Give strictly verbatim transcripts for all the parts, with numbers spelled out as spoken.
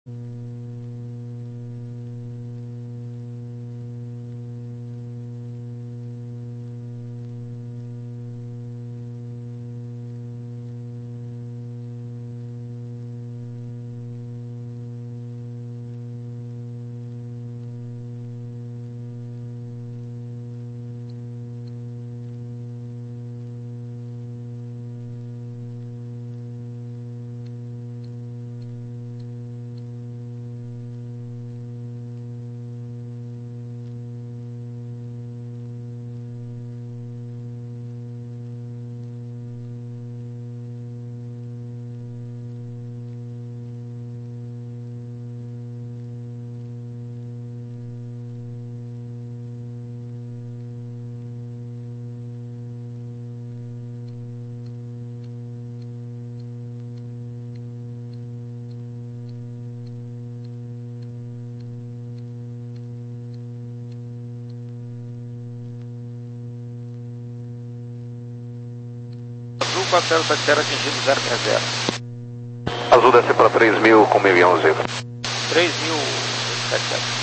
quatro zero sete zero atingido zero seis zero. Azul desce para três mil com mil e onze. três mil e setecentos.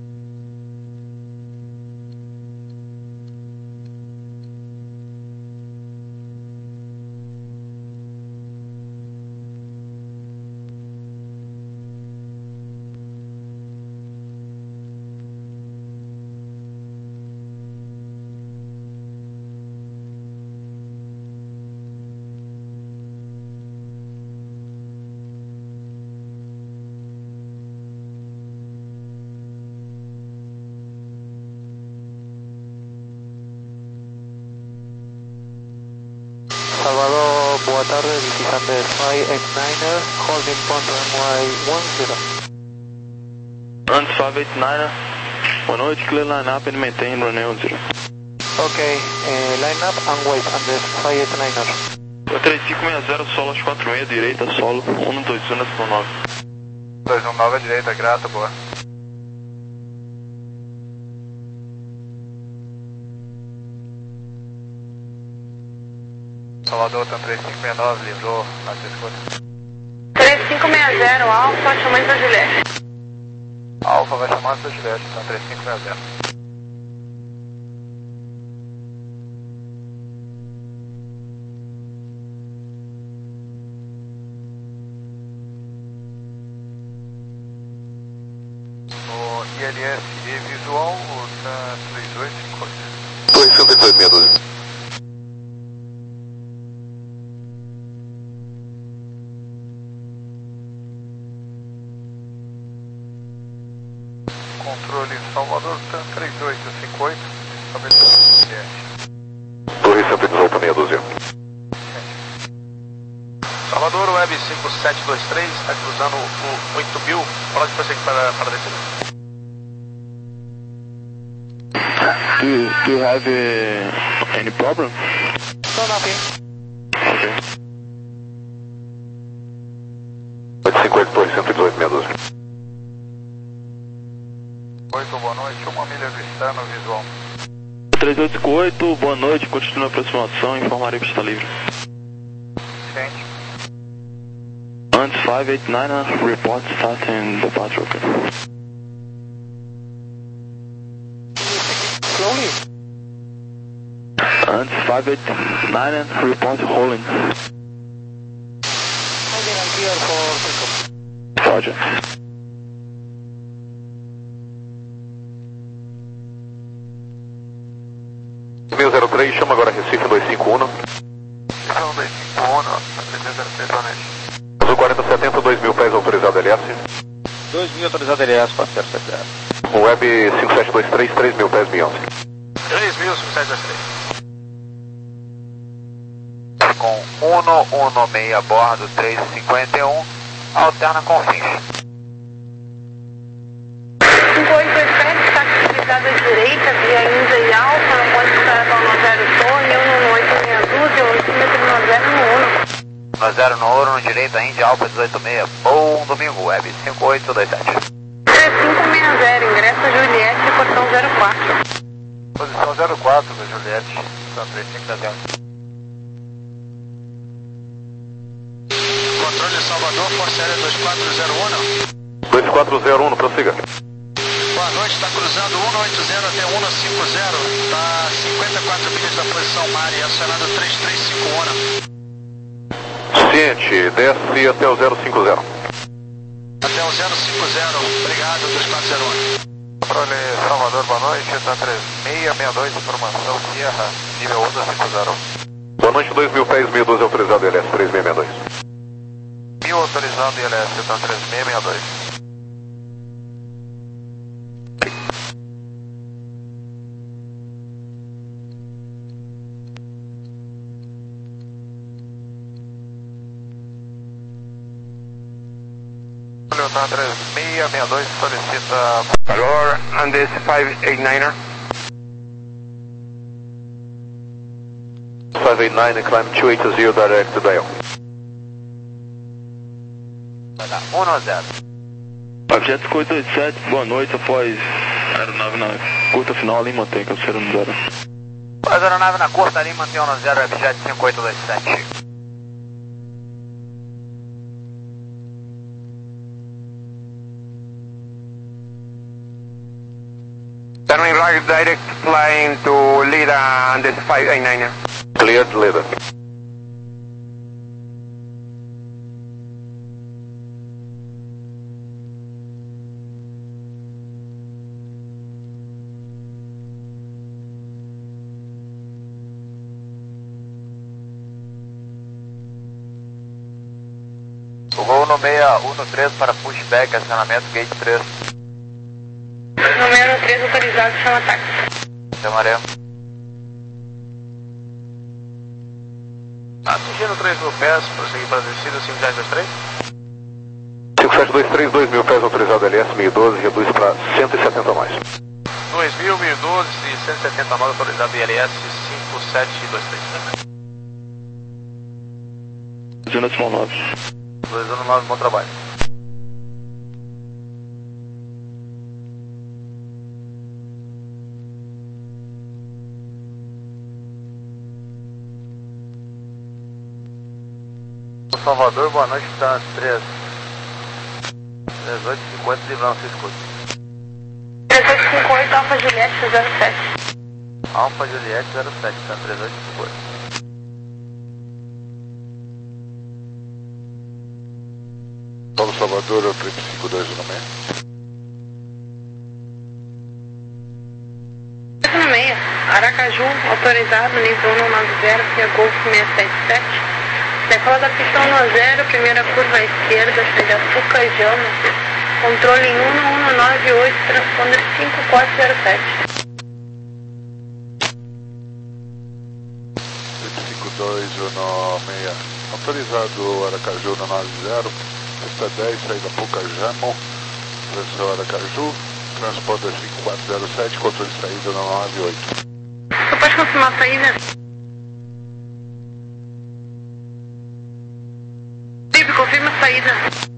Salvador, boa tarde, visitante Fly X niner, holding point runway one zero. Antes five eight niner, boa noite, clear line up and maintain runway one zero. Ok, eh, line up and wait, Andrés, Fly X niner. três cinco seis zero, solo às quatro seis, direita, solo, um dois um na nove. dois um nove à direita, grata, boa. Salvador, tá três cinco seis nove, livrou, na sua escuta. três cinco seis zero, Alfa, chamando para Juliette. Alfa vai chamar para Juliette, tá três cinco seis zero. O I L S e visual, o tá três oito cinco oito. dois cinco dois seis doze. Controle Salvador, TAM três oito cinco oito, estabelecimento G S. Torre cento e dezoito, meia dúzia. Salvador, Web cinco sete dois três, está cruzando o oito mil, pode prosseguir para, para descer. Do you, do you have uh, any problem? No, nothing. Okay. oito cinco oito, Torre cento e dezoito, meia dúzia. oito, boa noite, uma milha do externo visual. três oito cinco oito, boa noite, continue a aproximação, informarei que está livre. Ciente. Antes five eight niner, report starting departure, okay. Slowly. Antes five eight niner, report holding. Okay, I'm clear for takeoff. Roger. mil zero três, chama agora Recife dois cinco um. Recife dois cinco um, três zero três, boa noite. Azul quarenta setenta, dois mil pés autorizado L S. dois mil autorizado L S, quatro zero sete zero. Web cinco sete dois três, três mil pés mil onze. três mil cinco sete dois três. Com Uno Uno seis a bordo, três cinquenta e um, alterna com fins. cinco oito dois sete, está utilizada à direita, via Índia e Alfa, não pode estar para o zero torre, um no oito meia dúzia, oito no zero no um. No zero no Ouro, no direita, Índia Alfa dezoito seis, bom domingo, Web cinco oito dois sete. três cinco seis zero, ingresso Juliette, portão zero quatro. Posição zero quatro da Juliette, tá três cinco zero. Controle Salvador, Força Aérea dois quatro zero um, dois quatro zero um, prossiga. Boa noite, está cruzando um oito zero até um cinquenta, está cinquenta e quatro milhas da posição Mari, acionado três três cinco um. Ciente, desce até o zero cinco zero. Até o zero cinco zero, obrigado, dois quatro zero um. Controle Salvador, boa noite, está três seis seis dois, informação Sierra, nível um cinco zero. Boa noite, dois mil pés, mil e doze autorizado I L S três seis seis dois. mil autorizado I L S, está três seis seis dois. Tá três seis seis dois, solicita calor, Andes five eight niner. five eight nine and climb two eight zero direct to dial. um zero. Objeto cinco oito dois sete, boa noite, após aeronave na curta final, Lima tem, canseiro no zero. Após aeronave na curta, Lima tem um zero, objeto cinco oito dois sete. Turning right direct flying to Lida Andes five eight niner. Cleared Lida. Voo no seis um três para pushback, acionamento gate três. Número três autorizado, chama táxi. Chamaremos. Atingindo três mil pés, prosseguir para a descida cinco sete dois três. cinco sete dois três, dois mil pés autorizado L S mil e doze, reduz para cento e setenta mais. dois mil, mil e doze e cento e setenta nove autorizado I L S cinco sete dois três. Zona Small nove. dois um nove, bom trabalho. Salvador, boa noite, está três oito cinquenta, livrão, se escuta. três oito cinco oito, Alfa Juliette zero sete. Alfa Juliette zero sete, está três oito cinco oito. Paulo Salvador, três cinco dois no meio. no meio, Aracaju, autorizado, nível um nove zero, via Golf seis sete sete. Decola da pista um zero, primeira curva à esquerda, saída Pucajama. Controle em um um nove oito, transponder cinco quatro zero sete. cinco dois no seis. Autorizado Aracaju no nove zero, pista dez, saída Pucajama, pressão Aracaju, transponder cinco quatro zero sete, controle de saída no nove oito. Você pode confirmar a saída? Felipe, confirma a saída.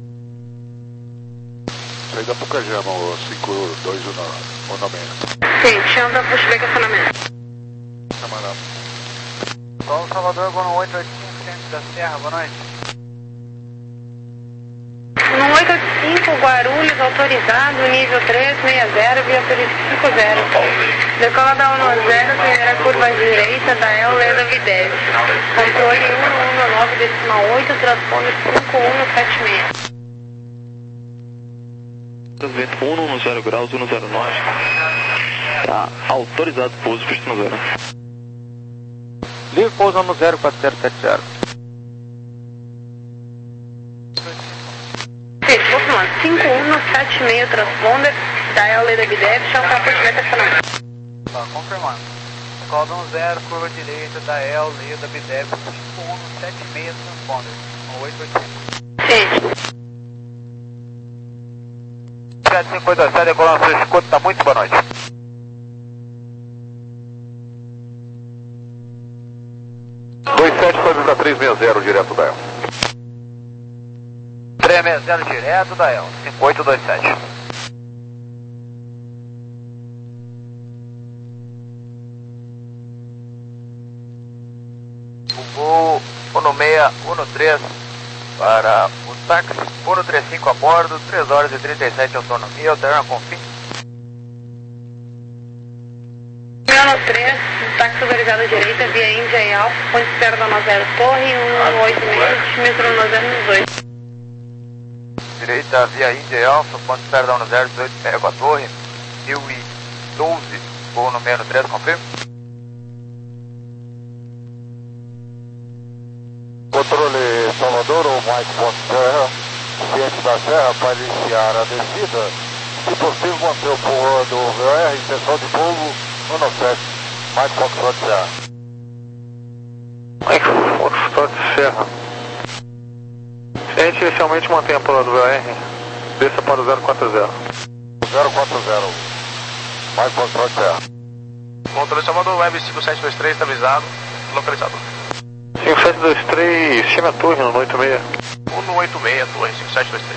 Saída Pucajama, o cinco dois um no seis. Sim, chama pushback acionamento. Camarada. Paulo Salvador, Gono oito oito cinco, centro da Serra, boa noite. No oito oito cinco, Guarulhos, autorizado, nível três seis zero, via cinco zero. Decola da um zero, primeira curva à direita, da El Leda Videv. Controle um um nove decimal oito, transponder cinco um sete seis. Vento um no zero graus, um no zero nove. Tá autorizado pouso, pista no zero. Livre pouso no zero quatro zero sete zero. Sim, confirmando. cinco um sete seis, transponder, da El Leda Videv, chama pushback acionamento. Tá, confirmando. Calda um zero, curva direita da El Leda Videv, cinco um sete seis, transponder, no oito oito cinco. Sim. sete cinco oito sete, decolar no seu escudo, tá muito boa noite. dois sete, sobe para três seis zero, direto da El. três seis zero direto da El, cinco oito dois sete. O voo um seis um três, Para o táxi uno trinta e cinco a bordo, três horas e trinta e sete autonomia, alterna com fim. Uno três, táxi autorizado à direita, via Índia e Alfa, ponte espera da nove zero Torre, um oito seis, metrô nove zero dois. Direita via Índia e Alfa, ponte espera da nove zero dezoito, pega a torre, mil e doze, voo no menos três, confirma. Controle Salvador, o Mike Fox Serra, ciente da serra para iniciar a descida. Se possível, manter o povo do V O R, intenção de voo um sete, Mike Fox Serra. Mike Fox Serra. Ciente inicialmente mantém a pula do V O R, desça para o zero quatro zero. zero quatro zero, Mike Fox Serra. Controle Salvador, Web cinco sete dois três, estabilizado, localizador. cinco sete dois três, chame a torre no oito seis. um oito seis, torre cinco sete dois três.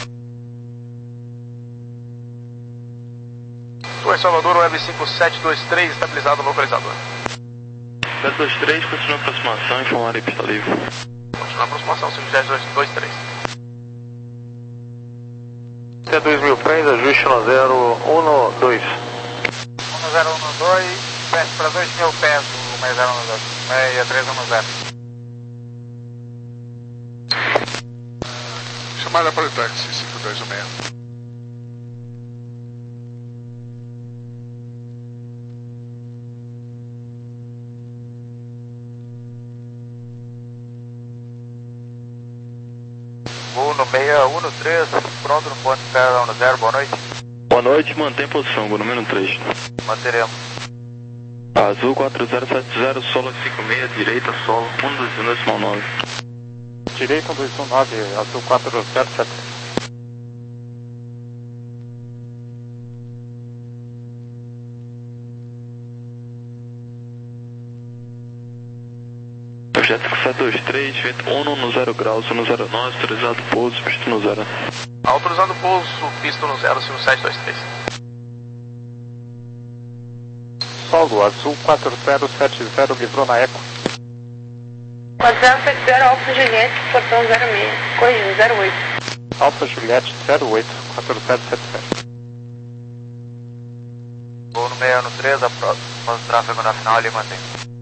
Torre Salvador, Web cinco sete dois três, estabilizado, localizador. sete dois três, continua a aproximação, informar aí, pista livre. Continua a aproximação, cinco sete dois três. Até dois mil pés, ajuste no zero um dois. um zero um dois, desce para dois mil pés, o seis zero um dois, seis três um zero. Chamada para o táxi cinco dois um seis. Voo no seis um três, pronto no ponto espera da nove zero, boa noite. Boa noite, mantém posição, voo número três. Manteremos. Azul quatro zero sete zero, solo cinco seis, direita solo, um dois um decimal nove. Direita um dois um nove, azul quatro zero sete. Projeto cinco sete dois três, vento um no zero graus, um zero nove, autorizado pouso, pista no zero. Autorizado pouso, pista no zero cinco sete dois três. Solo, azul quatro zero sete zero, livrou na eco. quatro zero sete zero, Alfa Juliette, portão zero seis, corrigindo zero oito. Alfa Juliette zero oito, quatro zero sete zero. Voo no seis um três, após o tráfego na final ali mantém.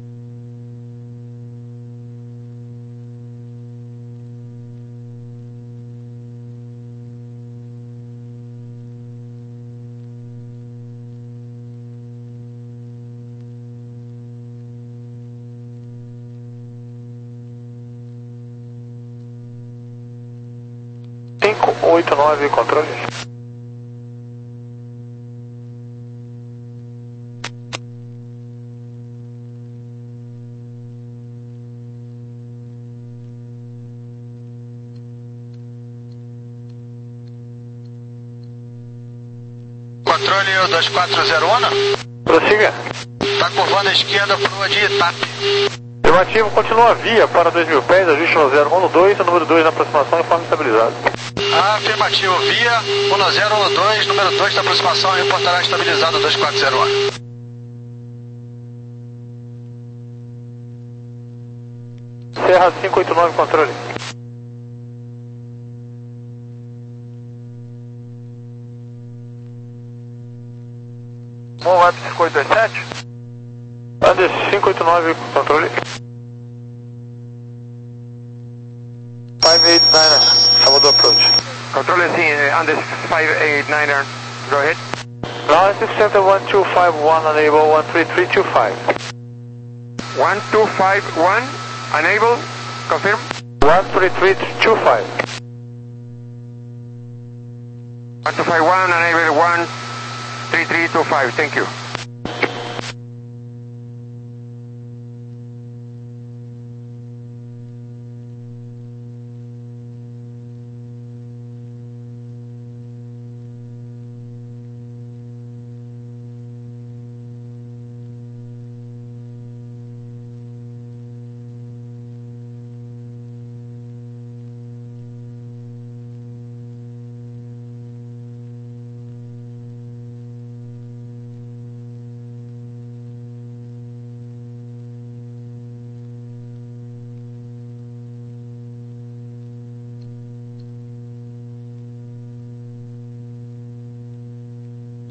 cinco oito nove, controle. Controle dois quatro zero um. Prossiga. Está curvando à esquerda para o de Itape. Afirmativo, continua a via para dois mil pés, ajuste no zero um dois, o número dois na aproximação em forma estabilizada. Afirmativo, via um zero um dois, número dois da aproximação, reportará estabilizado dois quatro zero um. Serra cinco oito nove, controle. Bom, Web cinco oito dois sete. Andes cinco oito nove, controle. cinco oito nove, Salvador approach. Controle sim, Andes cinco oito nove, go ahead. Ground six center one two five one, enable one three three two five. one two five one, enable, confirm. one three three two five. one two five one, enable one three three two five, thank you.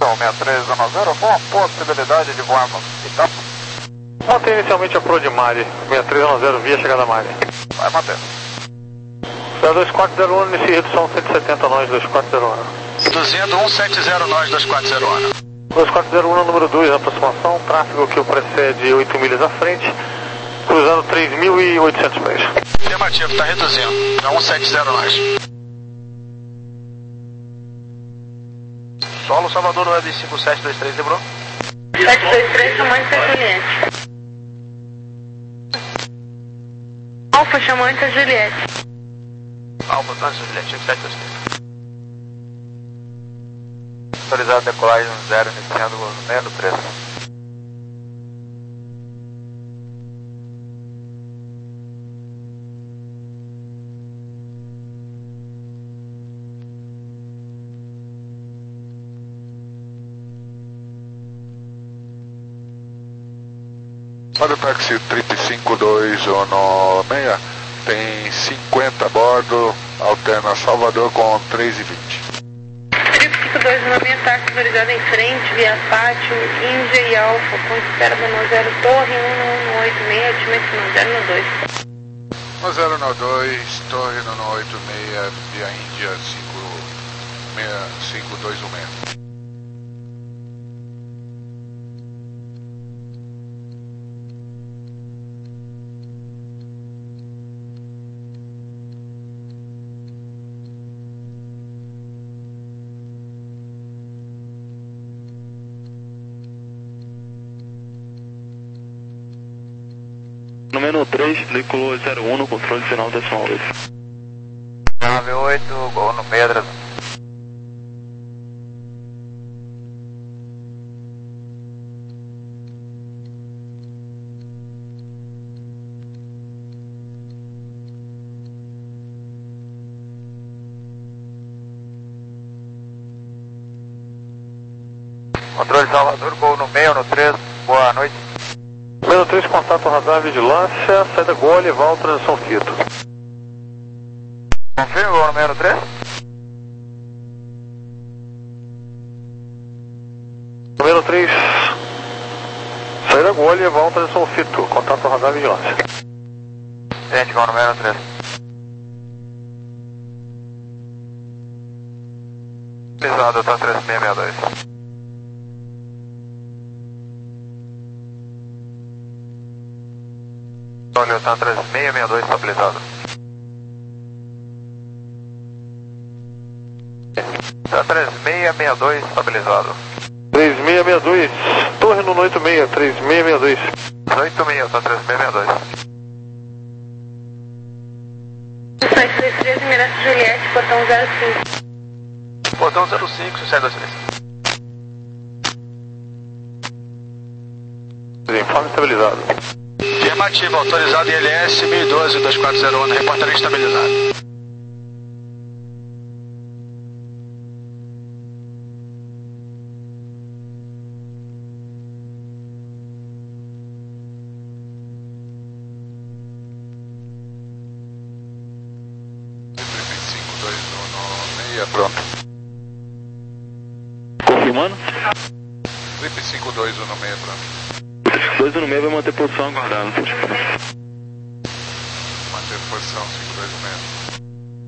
Então, sessenta e três zero zero, com a possibilidade de voarmos pick-up. Mantém inicialmente a Pro de Mari, sessenta e três zero zero via chegada a Mari. Vai manter. zero dois quatro zero um, inicia redução cento e setenta nós, dois quatro zero um. duzentos, cento e setenta nós, dois quatro zero um. dois quatro zero um, número dois, aproximação, tráfego que o precede oito milhas à frente, cruzando três mil e oitocentos pés. Afirmativo, está reduzindo, é cento e setenta nós. Solo Salvador Web cinco sete dois três, lembrou? sete dois três, chamante a Juliette. Alfa, chamante a Juliette. Alfa, França, Juliette, sete dois três. Autorizado decolagem zero, iniciando no menos três. Para o táxi trip cinco dois um seis, tem cinquenta a bordo, alterna Salvador com três e vinte. Trip cinco dois um seis, táxi autorizado em frente, via Pátio, Índia e Alfa, com espera do zero Torre um um oito seis, atimento no zero no dois. um zero nove dois, Torre um oito seis, via Índia cinco dois um seis. Número três, veículo zero um, no controle final decimal oito. nove oito, gol no Pedras. Controle Salvador, gol no meio, no três, boa noite. Menos três, contato radar, vigilância, saída Gole, Val, transição Fito. Confirma, gol no menos três. Número três, saída Gole, Val, transição Fito, contato radar, vigilância. Gente, gol no menos três. Pesado, tá três seis seis dois. Olha, tá três seis seis dois estabilizado. Tá três seis seis dois estabilizado. três seis seis dois, Torre no oito seis, três seis seis dois. oito seis, tá três seis seis dois. sete dois três, Mirante Juliette, portão zero cinco. Portão zero cinco, sete dois três. Informe estabilizado. Afirmativo, autorizado I L S mil e doze, dois quatro zero um, reportaria estabilizado. cinco dois um seis, pronto. Confirmando? Trip cinco dois um seis, pronto. dois um seis vai manter posição aguardada. Manter posição cinco dois um seis.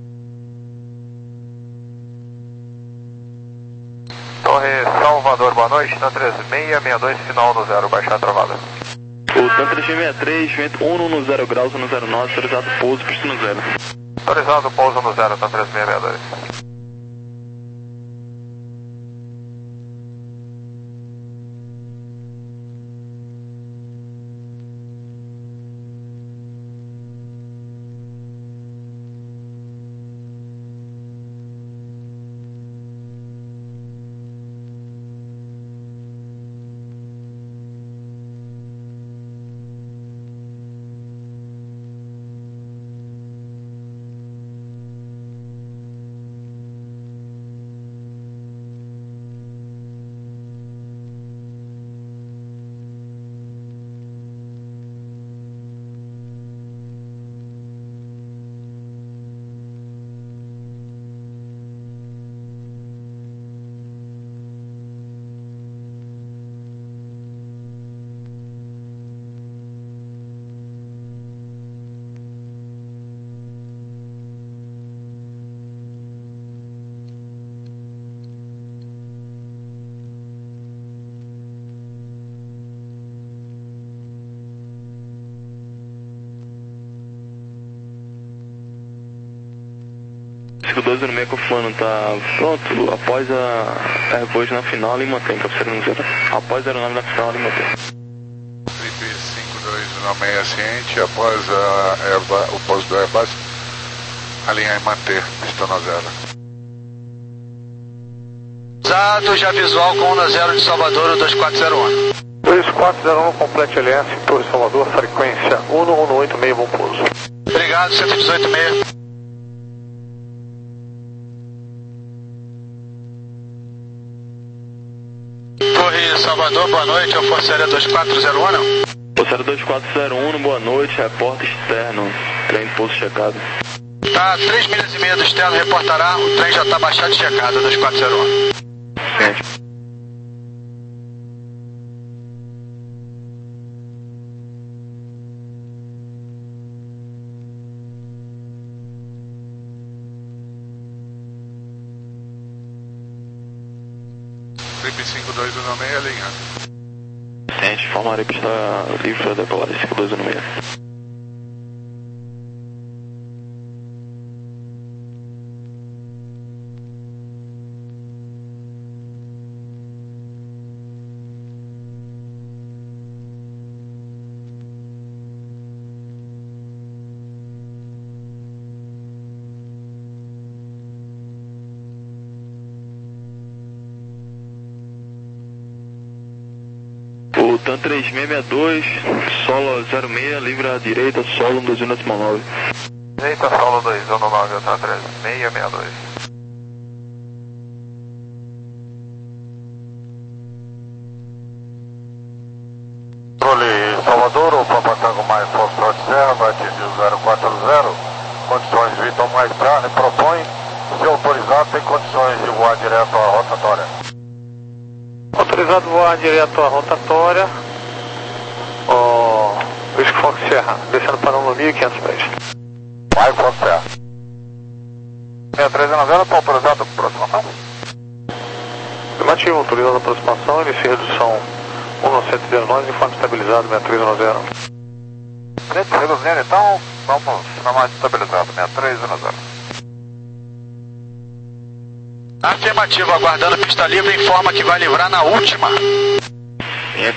Torre Salvador, boa noite, tá três seis seis dois, final no zero, baixar a travada. O Tan três sessenta e três, vento um no zero graus, no zero nove, autorizado pouso, pista no zero. Autorizado pouso no zero, tá três seis seis dois. cinco dois zero seis confirmando, tá pronto, após a Airbus na final e mantém, capturando zero. Após a aeronave na final e mantém. Trip cinco dois zero seis ciente, após a Airbus, o pouso do Airbus, alinhar e manter, estou na zero. Usado, já visual com onda zero de Salvador, dois quatro zero um. dois quatro zero um, complete L S, Torre Salvador, frequência um um oito seis, bom pouso. Obrigado, cento e dezoito meio. Torre Salvador, boa noite, é o Força Aérea dois quatro zero um, não? Força Aérea dois quatro zero um, boa noite, reporte externo, trem pouso checado. Tá, três milhas e meia do externo, reportará, o trem já tá baixado e checado, dois quatro zero um. Ciente. Trip cinco dois zero seis, alinhando. Ciente, informarei que está livre para decolar cinco dois zero seis. O TAM três seis seis dois, solo zero seis, livre à direita, solo um dois um décimo nove. Direita, solo dois um nove, TAM três seis seis dois. Controle Salvador, o Papa Tango mais Foxtrot Serra, vai atingir o zero quatro zero, condições Vitor mais Charlie, propõe, se autorizado, tem condições de voar direto à rotatória. Autorizado voar direto à rotatória, o Whisky Fox Serra, descendo para um mil e quinhentos pés. Vai, Fox Serra. seis três zero zero, está autorizado a aproximação? Afirmativo, autorizado a aproximação, inicia redução um sete zero nove, informe estabilizado seis três zero zero. Reduzindo então, vamos chamar de estabilizado, seis três zero zero. Afirmativo, aguardando pista livre, informa que vai livrar na última. É.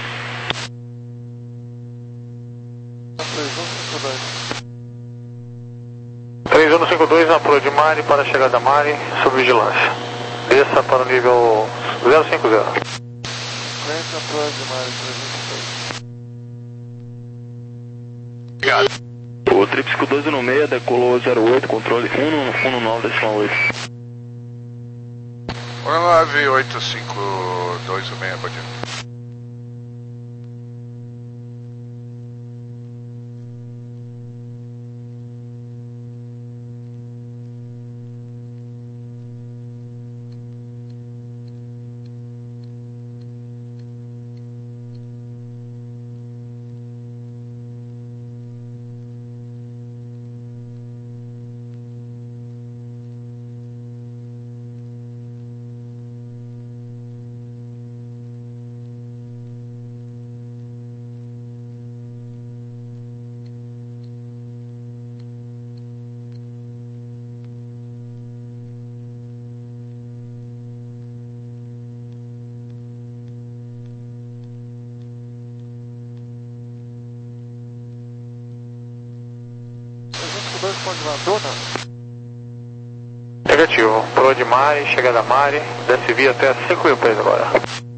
três um cinco dois na proa de Mari para a chegada a Mari, sob vigilância. Desça para o nível zero cinco zero. Obrigado. O Trip cinco dois zero seis decolou zero oito, controle um um nove decimal oito. nove oito cinco dois seis, pode ir. Negativo, proa de Mari, chegada a Mari, desce via até cinco mil pés agora.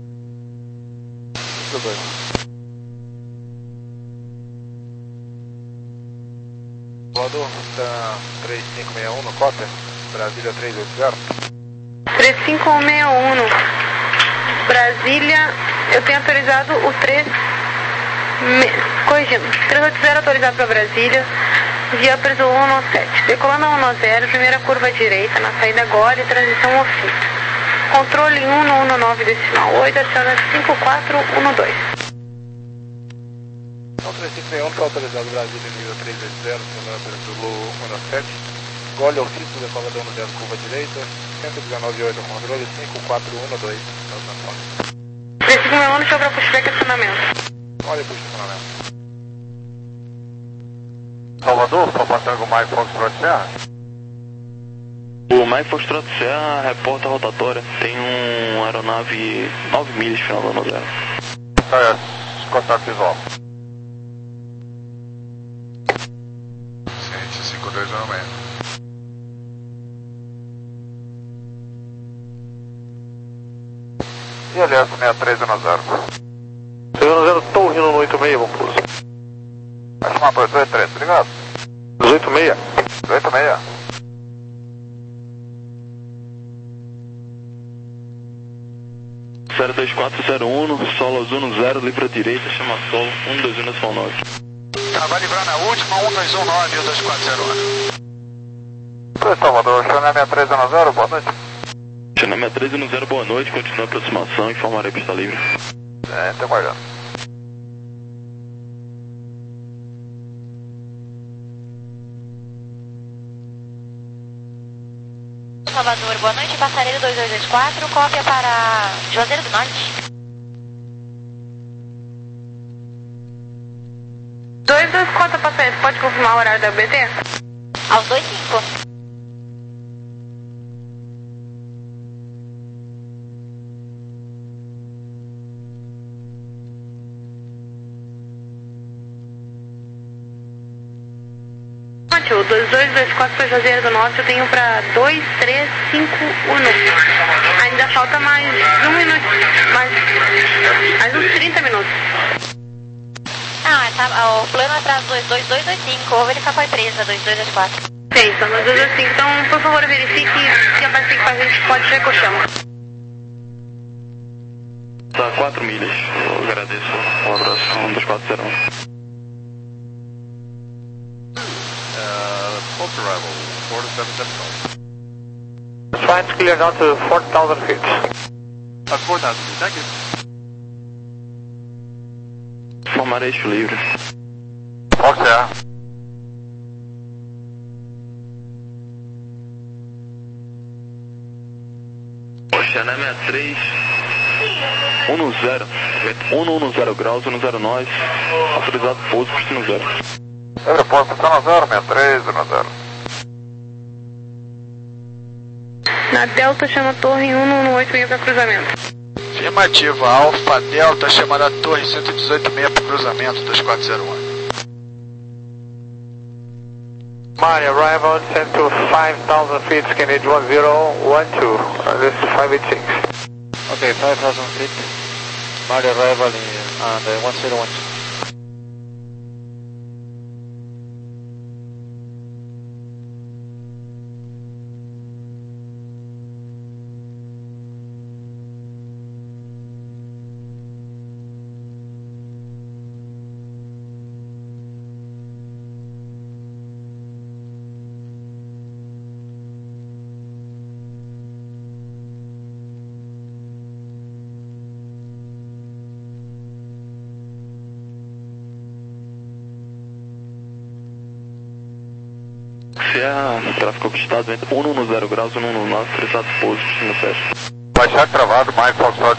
Voador, tá três cinco seis um no Cotter, Brasília três oito zero. três cinco um seis um no Brasília, eu tenho autorizado o três... Me... Corrigindo, três oito zero autorizado para Brasília, via preso um um sete. Decolando a um zero, primeira curva à direita, na saída agora e transição ao fim. Controle um um nove decimal oito, adiciona cinco quatro um dois. Então três cinco seis um está autorizado Brasília nível três oito zero, semana preso um um sete. Gole ao fixo, decolador no zero, curva direita, cento e dezenove oito, controle cinco quatro um dois. três cinco seis um, deixa eu para pushback e acionamento. Olha para o estacionamento. Salvador, Papa Tango mais Foxtrot Serra. O Mike Foxtrot Serra, reporta rotatória. Tem um aeronave nove milhas, final do ano zero. Tá, contato visual. Ciente, cinco dois zero seis. E aliás, seis três zero zero. seis zero zero, tô rindo no oito seis, bom pouso. Vai chamar dois dois três, obrigado. dezoito seis. dezoito seis. zero dois quatro zero um, solo Zuno zero, livre à direita, chama solo, um dois um na São nove. Tá, vai livrar na última, um dois um nove e o dois quatro zero um. Oi, Salvador, Chanel seis três zero zero, boa noite. Chanel seis três zero zero, boa noite, continua a aproximação, informarei pista livre. É, tô guardando. Salvador, boa noite, passareiro dois dois dois quatro, cópia para Juazeiro do Norte. dois dois quatro, passareiro, pode confirmar o horário da B T? Aos dois cinco. O dois dois dois quatro para Juazeiro do Norte, eu tenho para dois três cinco um. Ainda falta mais um minuto, mais, mais uns trinta minutos. Ah, tá, o plano é para dois dois dois dois cinco, vou verificar com a empresa dois dois dois quatro. Sim, são dois dois dois cinco, então por favor verifique se aparecer com a gente, pode ser que eu chamo. Tá, quatro milhas, eu agradeço, um abraço, um dois quatro zero um. Close arrival, four to seven seven five. Trying to clear down to four thousand feet. Uh, four thousand feet, thank you. Informarei eixo livre. Fox Serra. Chanel seis três um zero, um zero graus, um zero nove, autorizado pouso, destino zero. Aeroporto zero zero, seis três zero zero. Na Delta chama Torre um um oito seis para cruzamento. Afirmativa, Alfa Delta chamada a Torre cento e dezoito seis para cruzamento, dois quatro zero um. Mari, arrival descent to five thousand feet, Kennedy one zero one two, uh, this is five eight six. Okay, five thousand feet, Mari arrival in, on the one zero one two. Serra, tráfego conquistado, um um zero graus, um um nove, autorizado pouso, destino sete. Baixar travado, Mike Foxtrot